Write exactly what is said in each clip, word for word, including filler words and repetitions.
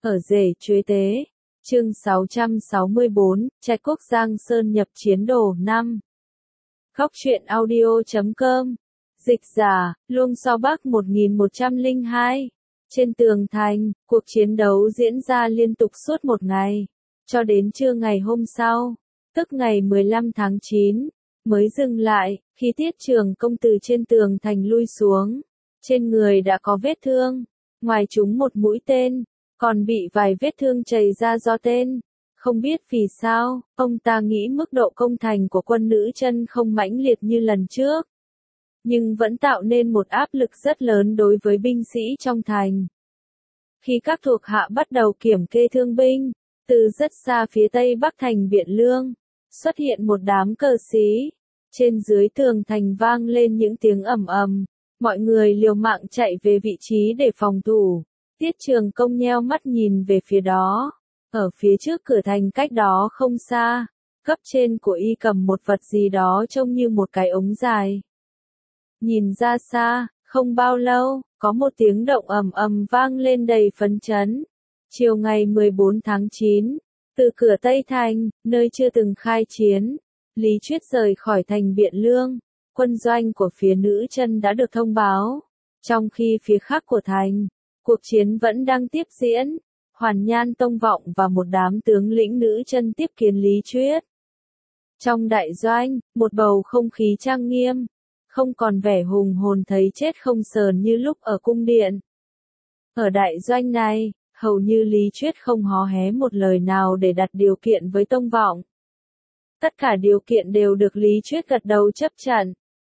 Ở rể chuế tế. Chương sáu trăm sáu mươi bốn, Trạch Quốc Giang Sơn nhập chiến đồ năm. Khóc chuyện audio chấm com. Dịch giả, Luông So Bắc một nghìn một trăm lẻ hai. Trên tường thành, cuộc chiến đấu diễn ra liên tục suốt một ngày, cho đến trưa ngày hôm sau, tức ngày mười lăm tháng chín, mới dừng lại, khi Tiết Trường Công từ trên tường thành lui xuống. Trên người đã có vết thương, ngoài trúng một mũi tên, còn bị vài vết thương chảy ra do tên. Không biết vì sao, ông ta nghĩ mức độ công thành của quân nữ chân không mãnh liệt như lần trước, nhưng vẫn tạo nên một áp lực rất lớn đối với binh sĩ trong thành. Khi các thuộc hạ bắt đầu kiểm kê thương binh, từ rất xa phía tây bắc thành Biện Lương, xuất hiện một đám cờ sĩ. Trên dưới tường thành vang lên những tiếng ầm ầm, mọi người liều mạng chạy về vị trí để phòng thủ. Tiết Trường Công nheo mắt nhìn về phía đó. Ở phía trước cửa thành cách đó không xa, cấp trên của y cầm một vật gì đó trông như một cái ống dài. Nhìn ra xa, không bao lâu, có một tiếng động ầm ầm vang lên đầy phấn chấn. Chiều ngày mười bốn tháng chín, từ cửa Tây Thành, nơi chưa từng khai chiến, Lý Chuyết rời khỏi thành Biện Lương. Quân doanh của phía nữ chân đã được thông báo, trong khi phía khác của thành, cuộc chiến vẫn đang tiếp diễn. Hoàn Nhan Tông Vọng và một đám tướng lĩnh nữ chân tiếp kiến Lý Chuyết. Trong đại doanh, một bầu không khí trang nghiêm, không còn vẻ hùng hồn thấy chết không sờn như lúc ở cung điện. Ở đại doanh này, hầu như Lý Chuyết không hó hé một lời nào để đặt điều kiện với Tông Vọng. Tất cả điều kiện đều được Lý Chuyết gật đầu chấp nhận.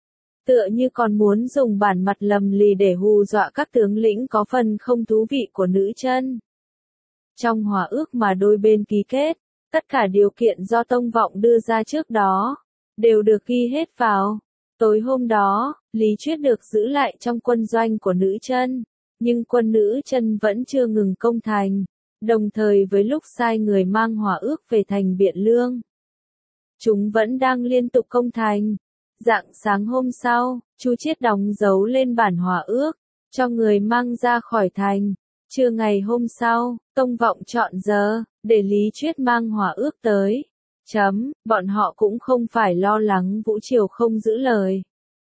Tựa như còn muốn dùng bản mặt lầm lì để hù dọa các tướng lĩnh có phần không thú vị của nữ chân. Trong hòa ước mà đôi bên ký kết, tất cả điều kiện do Tông Vọng đưa ra trước đó, đều được ghi hết vào. Tối hôm đó, Lý Chuyết được giữ lại trong quân doanh của nữ chân, nhưng quân nữ chân vẫn chưa ngừng công thành, đồng thời với lúc sai người mang hòa ước về thành Biện Lương. Chúng vẫn đang liên tục công thành. Rạng sáng hôm sau, Chu Chiết đóng dấu lên bản hòa ước, cho người mang ra khỏi thành. Trưa ngày hôm sau, Tông Vọng chọn giờ, để Lý Chuyết mang hòa ước tới. Chấm, bọn họ cũng không phải lo lắng Vũ Triều không giữ lời.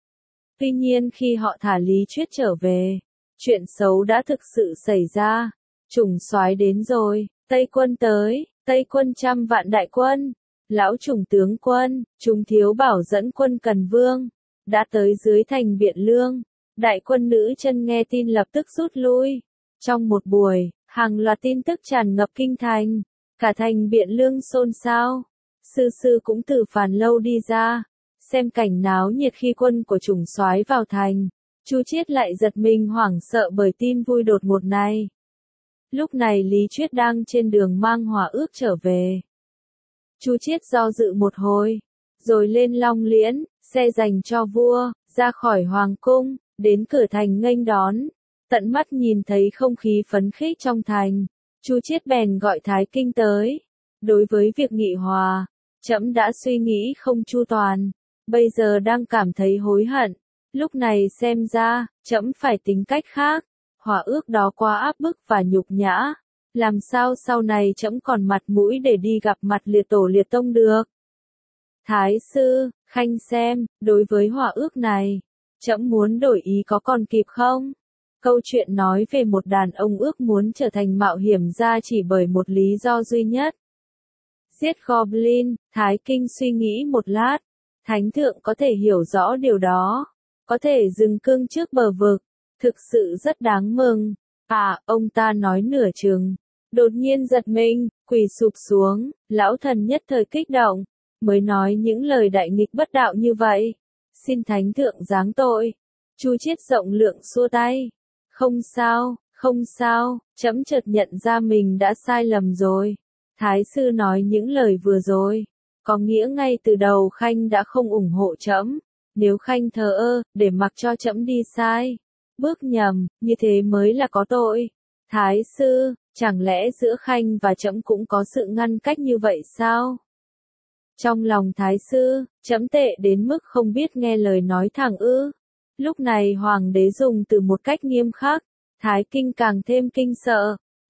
Tuy nhiên khi họ thả Lý Chuyết trở về, chuyện xấu đã thực sự xảy ra. Chủng soái đến rồi, Tây quân tới, Tây quân trăm vạn đại quân. Lão Chủng tướng quân, Trung Thiếu Bảo dẫn quân Cần Vương, đã tới dưới thành Biện Lương. Đại quân nữ chân nghe tin lập tức rút lui. Trong một buổi, hàng loạt tin tức tràn ngập kinh thành, cả thành Biện Lương xôn xao. Sư sư cũng từ Phàn Lâu đi ra, xem cảnh náo nhiệt khi quân của Chủng soái vào thành. Chu Chiết lại giật mình hoảng sợ bởi tin vui đột ngột này. Lúc này Lý Chuyết đang trên đường mang hòa ước trở về. Chu Chiết do dự một hồi, rồi lên Long Liễn, xe dành cho vua, ra khỏi hoàng cung, đến cửa thành nghênh đón. Tận mắt nhìn thấy không khí phấn khích trong thành, Chu Chiết bèn gọi Thái Kinh tới. Đối với việc nghị hòa, trẫm đã suy nghĩ không chu toàn, bây giờ đang cảm thấy hối hận. Lúc này xem ra, trẫm phải tính cách khác. Hòa ước đó quá áp bức và nhục nhã. Làm sao sau này trẫm còn mặt mũi để đi gặp mặt liệt tổ liệt tông được? Thái sư, khanh xem, đối với hòa ước này, trẫm muốn đổi ý có còn kịp không? Câu chuyện nói về một đàn ông ước muốn trở thành mạo hiểm gia chỉ bởi một lý do duy nhất. Giết Goblin. Thái Kinh suy nghĩ một lát. Thánh thượng có thể hiểu rõ điều đó, có thể dừng cương trước bờ vực, thực sự rất đáng mừng. À, ông ta nói nửa chừng, đột nhiên giật mình, quỳ sụp xuống. Lão thần nhất thời kích động, mới nói những lời đại nghịch bất đạo như vậy. Xin thánh thượng giáng tội. Chu Chiết rộng lượng xua tay. Không sao, không sao, trẫm chợt nhận ra mình đã sai lầm rồi. Thái sư nói những lời vừa rồi, có nghĩa ngay từ đầu khanh đã không ủng hộ trẫm. Nếu khanh thờ ơ, để mặc cho trẫm đi sai, bước nhầm, như thế mới là có tội. Thái sư, chẳng lẽ giữa khanh và trẫm cũng có sự ngăn cách như vậy sao? Trong lòng thái sư, trẫm tệ đến mức không biết nghe lời nói thẳng ư? Lúc này hoàng đế dùng từ một cách nghiêm khắc, Thái Kinh càng thêm kinh sợ.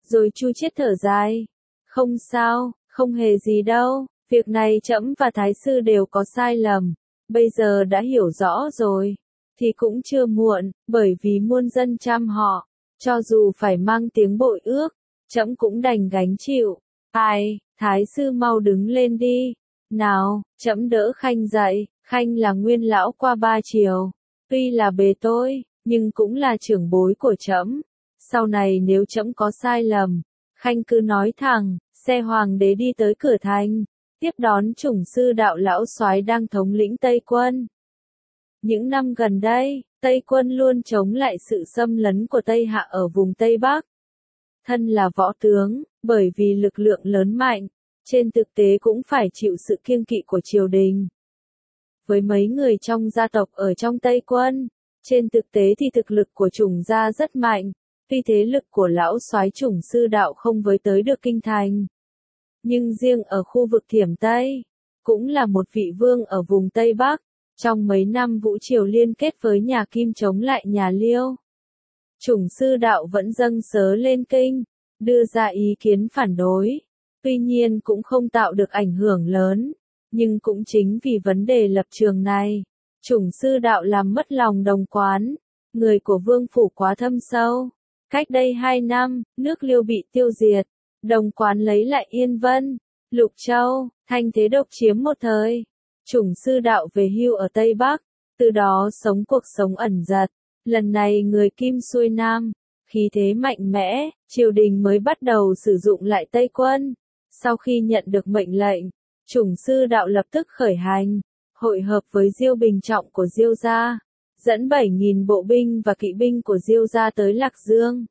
Rồi Chu Chiết thở dài. Không sao, không hề gì đâu, việc này trẫm và Thái sư đều có sai lầm, bây giờ đã hiểu rõ rồi, thì cũng chưa muộn, bởi vì muôn dân trăm họ, cho dù phải mang tiếng bội ước, trẫm cũng đành gánh chịu. Ai, Thái sư mau đứng lên đi. Nào, trẫm đỡ Khanh dậy, Khanh là nguyên lão qua ba triều, tuy là bề tôi, nhưng cũng là trưởng bối của trẫm. Sau này nếu trẫm có sai lầm, Khanh cứ nói thẳng, xe hoàng đế đi tới cửa thành, tiếp đón chủng sư đạo lão soái đang thống lĩnh Tây quân. Những năm gần đây, Tây quân luôn chống lại sự xâm lấn của Tây Hạ ở vùng Tây Bắc. Thân là võ tướng, bởi vì lực lượng lớn mạnh, trên thực tế cũng phải chịu sự kiêng kỵ của triều đình. Với mấy người trong gia tộc ở trong Tây quân, trên thực tế thì thực lực của chủng gia rất mạnh, tuy thế lực của lão soái chủng sư đạo không với tới được kinh thành. Nhưng riêng ở khu vực Thiểm Tây, cũng là một vị vương ở vùng Tây Bắc, trong mấy năm Vũ Triều liên kết với nhà Kim chống lại nhà Liêu. Chủng sư đạo vẫn dâng sớ lên kinh, đưa ra ý kiến phản đối, tuy nhiên cũng không tạo được ảnh hưởng lớn, nhưng cũng chính vì vấn đề lập trường này, chủng sư đạo làm mất lòng đồng quán, người của vương phủ quá thâm sâu. Cách đây hai năm, nước Liêu bị tiêu diệt, đồng quán lấy lại Yên Vân, Lục Châu, thanh thế độc chiếm một thời. Chủng sư đạo về hưu ở Tây Bắc, từ đó sống cuộc sống ẩn dật. Lần này người Kim xuôi Nam, khí thế mạnh mẽ, triều đình mới bắt đầu sử dụng lại Tây quân. Sau khi nhận được mệnh lệnh, chủng sư đạo lập tức khởi hành, hội hợp với Diêu Bình Trọng của Diêu gia, dẫn bảy nghìn bộ binh và kỵ binh của Diêu gia tới Lạc Dương.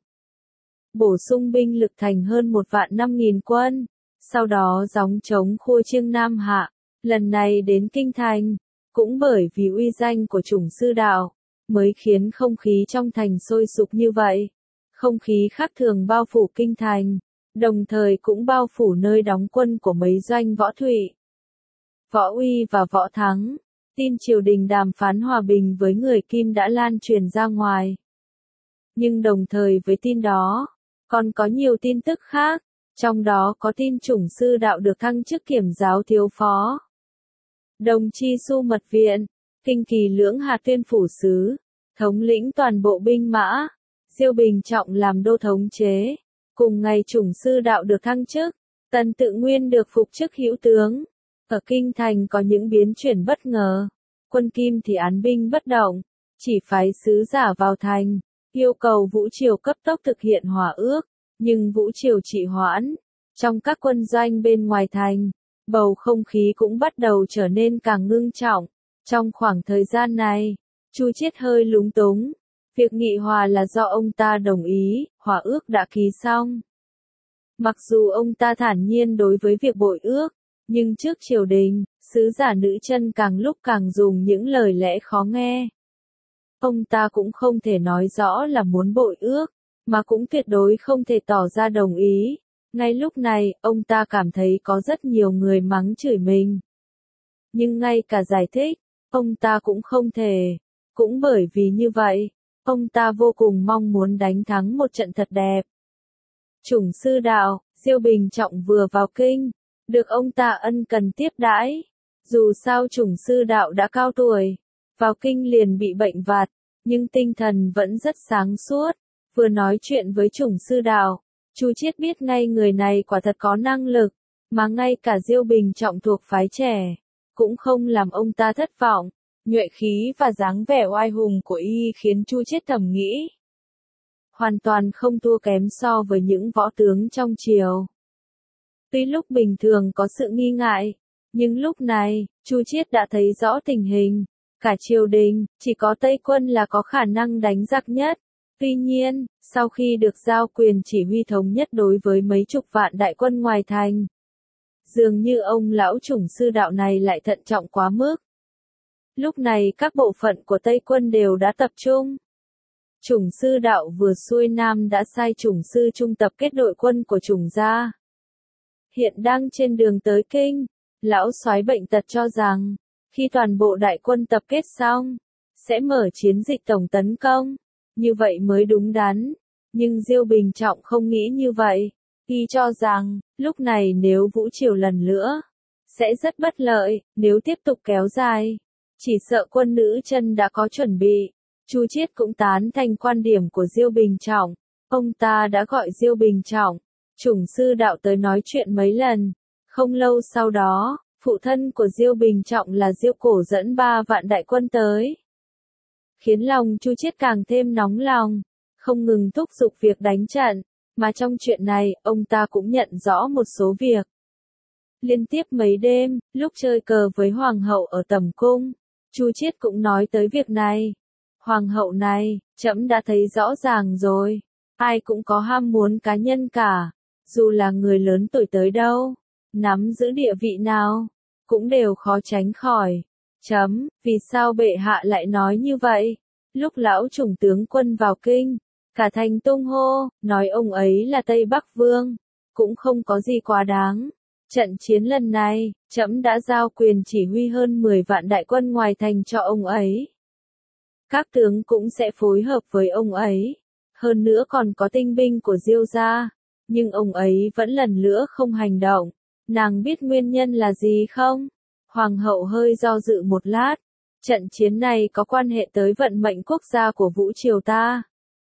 Bổ sung binh lực thành hơn một vạn năm nghìn quân, sau đó gióng chống khua chiêng Nam Hạ, lần này đến Kinh Thành, cũng bởi vì uy danh của chủng sư đạo, mới khiến không khí trong thành sôi sục như vậy. Không khí khác thường bao phủ Kinh Thành, đồng thời cũng bao phủ nơi đóng quân của mấy doanh võ thụy. Võ Uy và Võ Thắng, tin triều đình đàm phán hòa bình với người Kim đã lan truyền ra ngoài. Nhưng đồng thời với tin đó, còn có nhiều tin tức khác, trong đó có tin chủng sư đạo được thăng chức kiểm giáo thiếu phó. Đồng Chi Su mật viện, Kinh Kỳ Lưỡng Hà Tuyên phủ sứ, thống lĩnh toàn bộ binh mã, Diêu Bình Trọng làm đô thống chế. Cùng ngày chủng sư đạo được thăng chức, Tần Tự Nguyên được phục chức hữu tướng. Ở Kinh Thành có những biến chuyển bất ngờ, quân Kim thì án binh bất động, chỉ phái sứ giả vào thành, yêu cầu Vũ Triều cấp tốc thực hiện hòa ước, nhưng Vũ Triều trì hoãn. Trong các quân doanh bên ngoài thành, bầu không khí cũng bắt đầu trở nên càng ngưng trọng. Trong khoảng thời gian này, Chu Chiết hơi lúng túng. Việc nghị hòa là do ông ta đồng ý, hòa ước đã ký xong. Mặc dù ông ta thản nhiên đối với việc bội ước, nhưng trước triều đình, sứ giả nữ chân càng lúc càng dùng những lời lẽ khó nghe. Ông ta cũng không thể nói rõ là muốn bội ước, mà cũng tuyệt đối không thể tỏ ra đồng ý. Ngay lúc này, ông ta cảm thấy có rất nhiều người mắng chửi mình. Nhưng ngay cả giải thích, ông ta cũng không thể. Cũng bởi vì như vậy, ông ta vô cùng mong muốn đánh thắng một trận thật đẹp. Chủng sư đạo, Diêu Bình Trọng vừa vào kinh, được ông ta ân cần tiếp đãi. Dù sao chủng sư đạo đã cao tuổi, vào kinh liền bị bệnh vặt, nhưng tinh thần vẫn rất sáng suốt. Vừa nói chuyện với chủng sư đạo, Chu Chiết biết ngay người này quả thật có năng lực, mà ngay cả Diêu Bình Trọng thuộc phái trẻ, cũng không làm ông ta thất vọng. Nhuệ khí và dáng vẻ oai hùng của y khiến Chu Chiết thầm nghĩ, hoàn toàn không thua kém so với những võ tướng trong triều. Tuy lúc bình thường có sự nghi ngại, nhưng lúc này, Chu Chiết đã thấy rõ tình hình. Cả triều đình, chỉ có Tây quân là có khả năng đánh giặc nhất. Tuy nhiên, sau khi được giao quyền chỉ huy thống nhất đối với mấy chục vạn đại quân ngoài thành, dường như ông lão chủng sư đạo này lại thận trọng quá mức. Lúc này các bộ phận của Tây quân đều đã tập trung. Chủng sư đạo vừa xuôi Nam đã sai chủng sư trung tập kết đội quân của chủng gia. Hiện đang trên đường tới kinh, lão soái bệnh tật cho rằng, khi toàn bộ đại quân tập kết xong, sẽ mở chiến dịch tổng tấn công, như vậy mới đúng đắn. Nhưng Diêu Bình Trọng không nghĩ như vậy. Y cho rằng, lúc này nếu Vũ Triều lần nữa, sẽ rất bất lợi, nếu tiếp tục kéo dài. Chỉ sợ quân nữ chân đã có chuẩn bị. Chu Chiết cũng tán thành quan điểm của Diêu Bình Trọng. Ông ta đã gọi Diêu Bình Trọng, chủng sư đạo tới nói chuyện mấy lần. Không lâu sau đó, phụ thân của Diêu Bình Trọng là Diêu Cổ dẫn ba vạn đại quân tới. Khiến lòng Chu Chiết càng thêm nóng lòng, không ngừng thúc giục việc đánh trận, mà trong chuyện này, ông ta cũng nhận rõ một số việc. Liên tiếp mấy đêm, lúc chơi cờ với hoàng hậu ở tầm cung, Chu Chiết cũng nói tới việc này. Hoàng hậu này, trẫm đã thấy rõ ràng rồi, ai cũng có ham muốn cá nhân cả, dù là người lớn tuổi tới đâu, nắm giữ địa vị nào, cũng đều khó tránh khỏi. Chấm, vì sao bệ hạ lại nói như vậy? Lúc lão chủng tướng quân vào kinh, cả thành tung hô, nói ông ấy là Tây Bắc Vương, cũng không có gì quá đáng. Trận chiến lần này, trẫm đã giao quyền chỉ huy hơn mười vạn đại quân ngoài thành cho ông ấy. Các tướng cũng sẽ phối hợp với ông ấy. Hơn nữa còn có tinh binh của Diêu gia. Nhưng ông ấy vẫn lần nữa không hành động. Nàng biết nguyên nhân là gì không? Hoàng hậu hơi do dự một lát. Trận chiến này có quan hệ tới vận mệnh quốc gia của Vũ Triều ta.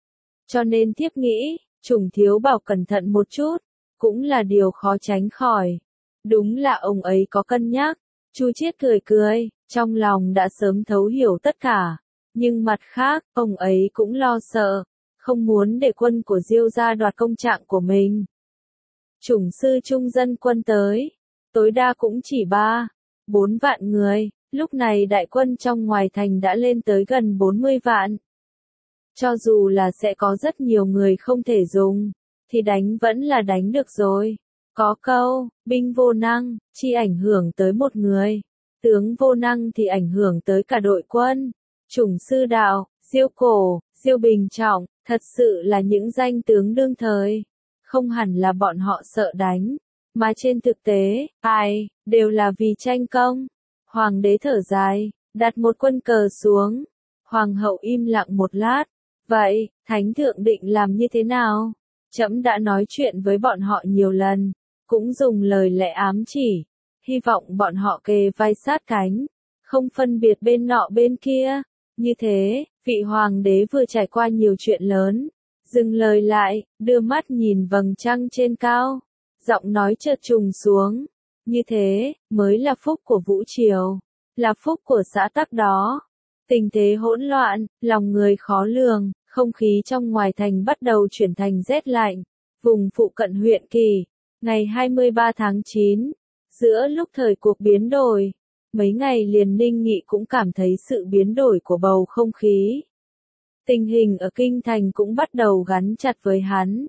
Cho nên thiếp nghĩ, Chủng thiếu bảo cẩn thận một chút, cũng là điều khó tránh khỏi. Đúng là ông ấy có cân nhắc. Chu Chiết cười cười, trong lòng đã sớm thấu hiểu tất cả. Nhưng mặt khác, ông ấy cũng lo sợ, không muốn để quân của Diêu gia đoạt công trạng của mình. Chủng sư trung dân quân tới, tối đa cũng chỉ ba, bốn vạn người, lúc này đại quân trong ngoài thành đã lên tới gần bốn mươi vạn. Cho dù là sẽ có rất nhiều người không thể dùng, thì đánh vẫn là đánh được rồi. Có câu, binh vô năng, chỉ ảnh hưởng tới một người, tướng vô năng thì ảnh hưởng tới cả đội quân. Chủng sư đạo, Diêu Cổ, Diêu Bình Trọng, thật sự là những danh tướng đương thời. Không hẳn là bọn họ sợ đánh, mà trên thực tế, ai, đều là vì tranh công. Hoàng đế thở dài, đặt một quân cờ xuống. Hoàng hậu im lặng một lát. Vậy, Thánh thượng định làm như thế nào? Trẫm đã nói chuyện với bọn họ nhiều lần, cũng dùng lời lẽ ám chỉ, hy vọng bọn họ kề vai sát cánh, không phân biệt bên nọ bên kia. Như thế, vị hoàng đế vừa trải qua nhiều chuyện lớn, dừng lời lại, đưa mắt nhìn vầng trăng trên cao, giọng nói chợt trùng xuống. Như thế, mới là phúc của Vũ Triều, là phúc của xã tắc đó. Tình thế hỗn loạn, lòng người khó lường, không khí trong ngoài thành bắt đầu chuyển thành rét lạnh. Vùng phụ cận huyện Kỳ, ngày hai mươi ba tháng chín, giữa lúc thời cuộc biến đổi, mấy ngày liền Ninh Nghị cũng cảm thấy sự biến đổi của bầu không khí. Tình hình ở kinh thành cũng bắt đầu gắn chặt với hắn.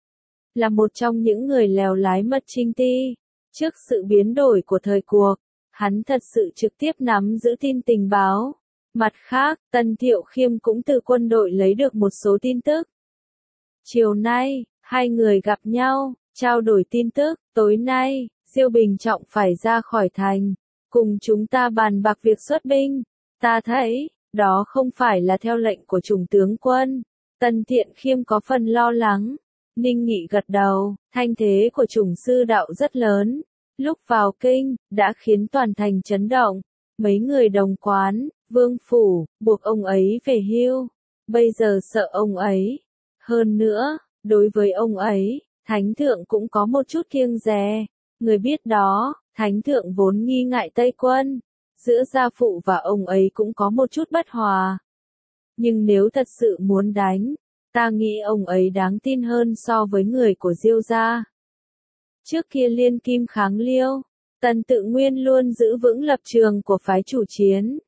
Là một trong những người lèo lái mật trinh ti, trước sự biến đổi của thời cuộc, hắn thật sự trực tiếp nắm giữ tin tình báo. Mặt khác, Tân Thiệu Khiêm cũng từ quân đội lấy được một số tin tức. Chiều nay, hai người gặp nhau, trao đổi tin tức. Tối nay, Diêu Bình Trọng phải ra khỏi thành, cùng chúng ta bàn bạc việc xuất binh. Ta thấy, đó không phải là theo lệnh của Chủng tướng quân. Tân Thiện Khiêm có phần lo lắng. Ninh Nghị gật đầu, thanh thế của Chủng sư đạo rất lớn. Lúc vào kinh, đã khiến toàn thành chấn động. Mấy người đồng quán, vương phủ, buộc ông ấy về hưu. Bây giờ sợ ông ấy. Hơn nữa, đối với ông ấy, Thánh thượng cũng có một chút kiêng dè. Người biết đó, Thánh thượng vốn nghi ngại Tây quân. Giữa gia phụ và ông ấy cũng có một chút bất hòa. Nhưng nếu thật sự muốn đánh, ta nghĩ ông ấy đáng tin hơn so với người của Diêu gia. Trước kia liên kim kháng Liêu, Tần Tự Nguyên luôn giữ vững lập trường của phái chủ chiến.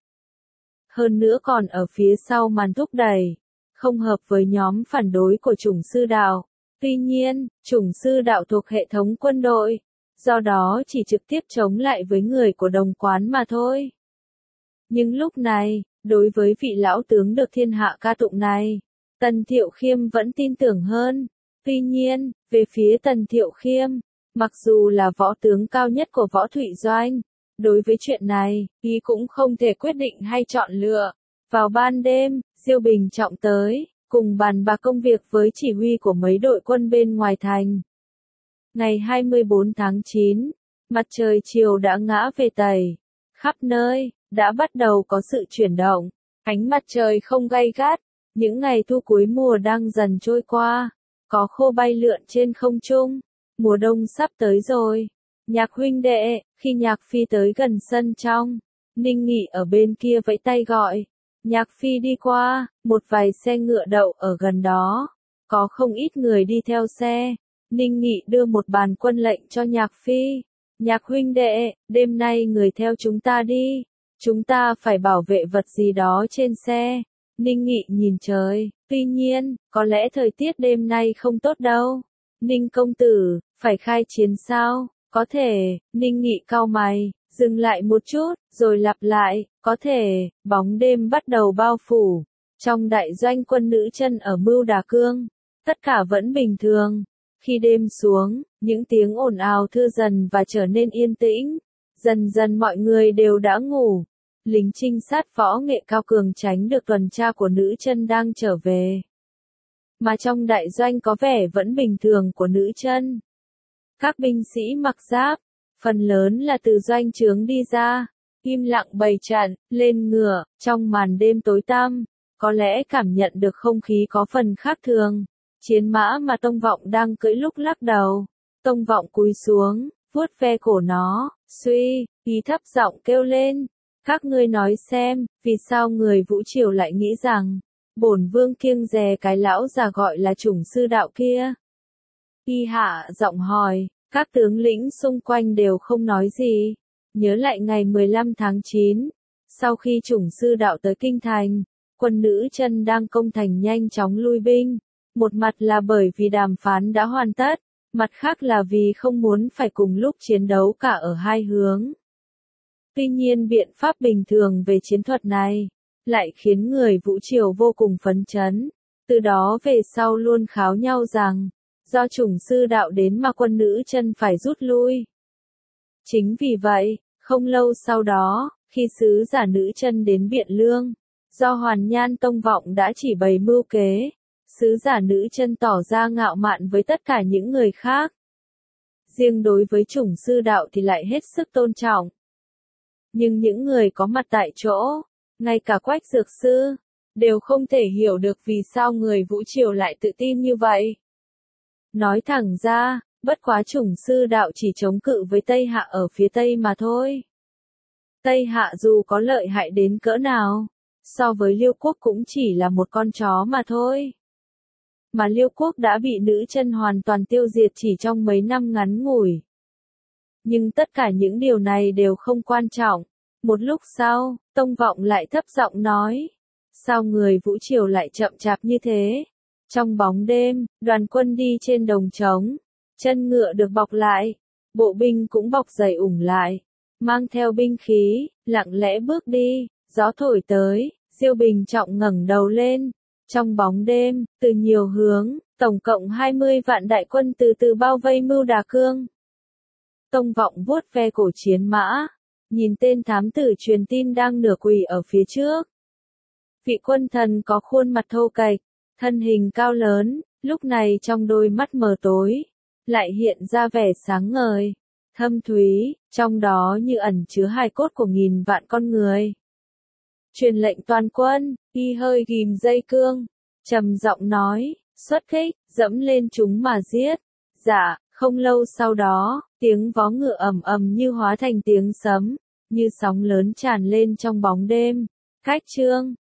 Hơn nữa còn ở phía sau màn thúc đẩy, không hợp với nhóm phản đối của Chủng sư đạo. Tuy nhiên, Chủng sư đạo thuộc hệ thống quân đội, do đó chỉ trực tiếp chống lại với người của đồng quán mà thôi. Nhưng lúc này, đối với vị lão tướng được thiên hạ ca tụng này, Tần Thiệu Khiêm vẫn tin tưởng hơn. Tuy nhiên, về phía Tần Thiệu Khiêm, mặc dù là võ tướng cao nhất của Võ Thụy Doanh, đối với chuyện này, y cũng không thể quyết định hay chọn lựa. Vào ban đêm, Diêu Bình Trọng tới, cùng bàn bạc công việc với chỉ huy của mấy đội quân bên ngoài thành. Ngày hai mươi bốn tháng chín, mặt trời chiều đã ngã về Tây, khắp nơi đã bắt đầu có sự chuyển động, ánh mặt trời không gay gắt, những ngày thu cuối mùa đang dần trôi qua, có khô bay lượn trên không trung, mùa đông sắp tới rồi. Nhạc huynh đệ, khi Nhạc Phi tới gần sân trong, Ninh Nghị ở bên kia vẫy tay gọi. Nhạc Phi đi qua, một vài xe ngựa đậu ở gần đó, có không ít người đi theo xe. Ninh Nghị đưa một bàn quân lệnh cho Nhạc Phi. Nhạc huynh đệ, đêm nay người theo chúng ta đi, chúng ta phải bảo vệ vật gì đó trên xe. Ninh Nghị nhìn trời, tuy nhiên, có lẽ thời tiết đêm nay không tốt đâu. Ninh công tử, phải khai chiến sao? Có thể, Ninh Nghị cau mày, dừng lại một chút, rồi lặp lại, có thể, bóng đêm bắt đầu bao phủ. Trong đại doanh quân nữ chân ở Mưu Đà Cương, tất cả vẫn bình thường. Khi đêm xuống, những tiếng ồn ào thưa dần và trở nên yên tĩnh. Dần dần mọi người đều đã ngủ. Lính trinh sát võ nghệ cao cường tránh được tuần tra của nữ chân đang trở về. Mà trong đại doanh có vẻ vẫn bình thường của nữ chân. Các binh sĩ mặc giáp, phần lớn là từ doanh trướng đi ra, im lặng bày trận, lên ngựa, trong màn đêm tối tăm, có lẽ cảm nhận được không khí có phần khác thường. Chiến mã mà Tông Vọng đang cưỡi lúc lắc đầu, Tông Vọng cúi xuống, vuốt ve cổ nó, suy, ý thấp giọng kêu lên, các ngươi nói xem, vì sao người Vũ Triều lại nghĩ rằng, bổn vương kiêng dè cái lão già gọi là chủng sư đạo kia. Y hạ giọng hỏi, các tướng lĩnh xung quanh đều không nói gì. Nhớ lại ngày mười lăm tháng chín, sau khi chủng sư đạo tới kinh thành, quân nữ chân đang công thành nhanh chóng lui binh. Một mặt là bởi vì đàm phán đã hoàn tất, mặt khác là vì không muốn phải cùng lúc chiến đấu cả ở hai hướng. Tuy nhiên biện pháp bình thường về chiến thuật này, lại khiến người Vũ Triều vô cùng phấn chấn, từ đó về sau luôn kháo nhau rằng, do chủng sư đạo đến mà quân nữ chân phải rút lui. Chính vì vậy, không lâu sau đó, khi sứ giả nữ chân đến Biện Lương, do Hoàn Nhan Tông Vọng đã chỉ bày mưu kế, sứ giả nữ chân tỏ ra ngạo mạn với tất cả những người khác. Riêng đối với chủng sư đạo thì lại hết sức tôn trọng. Nhưng những người có mặt tại chỗ, ngay cả Quách Dược Sư, đều không thể hiểu được vì sao người Vũ Triều lại tự tin như vậy. Nói thẳng ra, bất quá chủng sư đạo chỉ chống cự với Tây Hạ ở phía Tây mà thôi. Tây Hạ dù có lợi hại đến cỡ nào, so với Liêu quốc cũng chỉ là một con chó mà thôi. Mà Liêu quốc đã bị nữ chân hoàn toàn tiêu diệt chỉ trong mấy năm ngắn ngủi. Nhưng tất cả những điều này đều không quan trọng. Một lúc sau, Tông Vọng lại thấp giọng nói, sao người Vũ Triều lại chậm chạp như thế? Trong bóng đêm, đoàn quân đi trên đồng trống, chân ngựa được bọc lại, bộ binh cũng bọc dày ủng lại, mang theo binh khí, lặng lẽ bước đi, gió thổi tới, Diêu Bình Trọng ngẩng đầu lên. Trong bóng đêm, từ nhiều hướng, tổng cộng hai mươi vạn đại quân từ từ bao vây Mưu Đà Cương. Tông Vọng vuốt ve cổ chiến mã, nhìn tên thám tử truyền tin đang nửa quỳ ở phía trước. Vị quân thần có khuôn mặt thô kệch, thân hình cao lớn, lúc này trong đôi mắt mờ tối, lại hiện ra vẻ sáng ngời, thâm thúy, trong đó như ẩn chứa hài cốt của nghìn vạn con người. Truyền lệnh toàn quân, y hơi ghim dây cương, trầm giọng nói, xuất kích, dẫm lên chúng mà giết. Dạ, không lâu sau đó, tiếng vó ngựa ầm ầm như hóa thành tiếng sấm, như sóng lớn tràn lên trong bóng đêm. Cách chương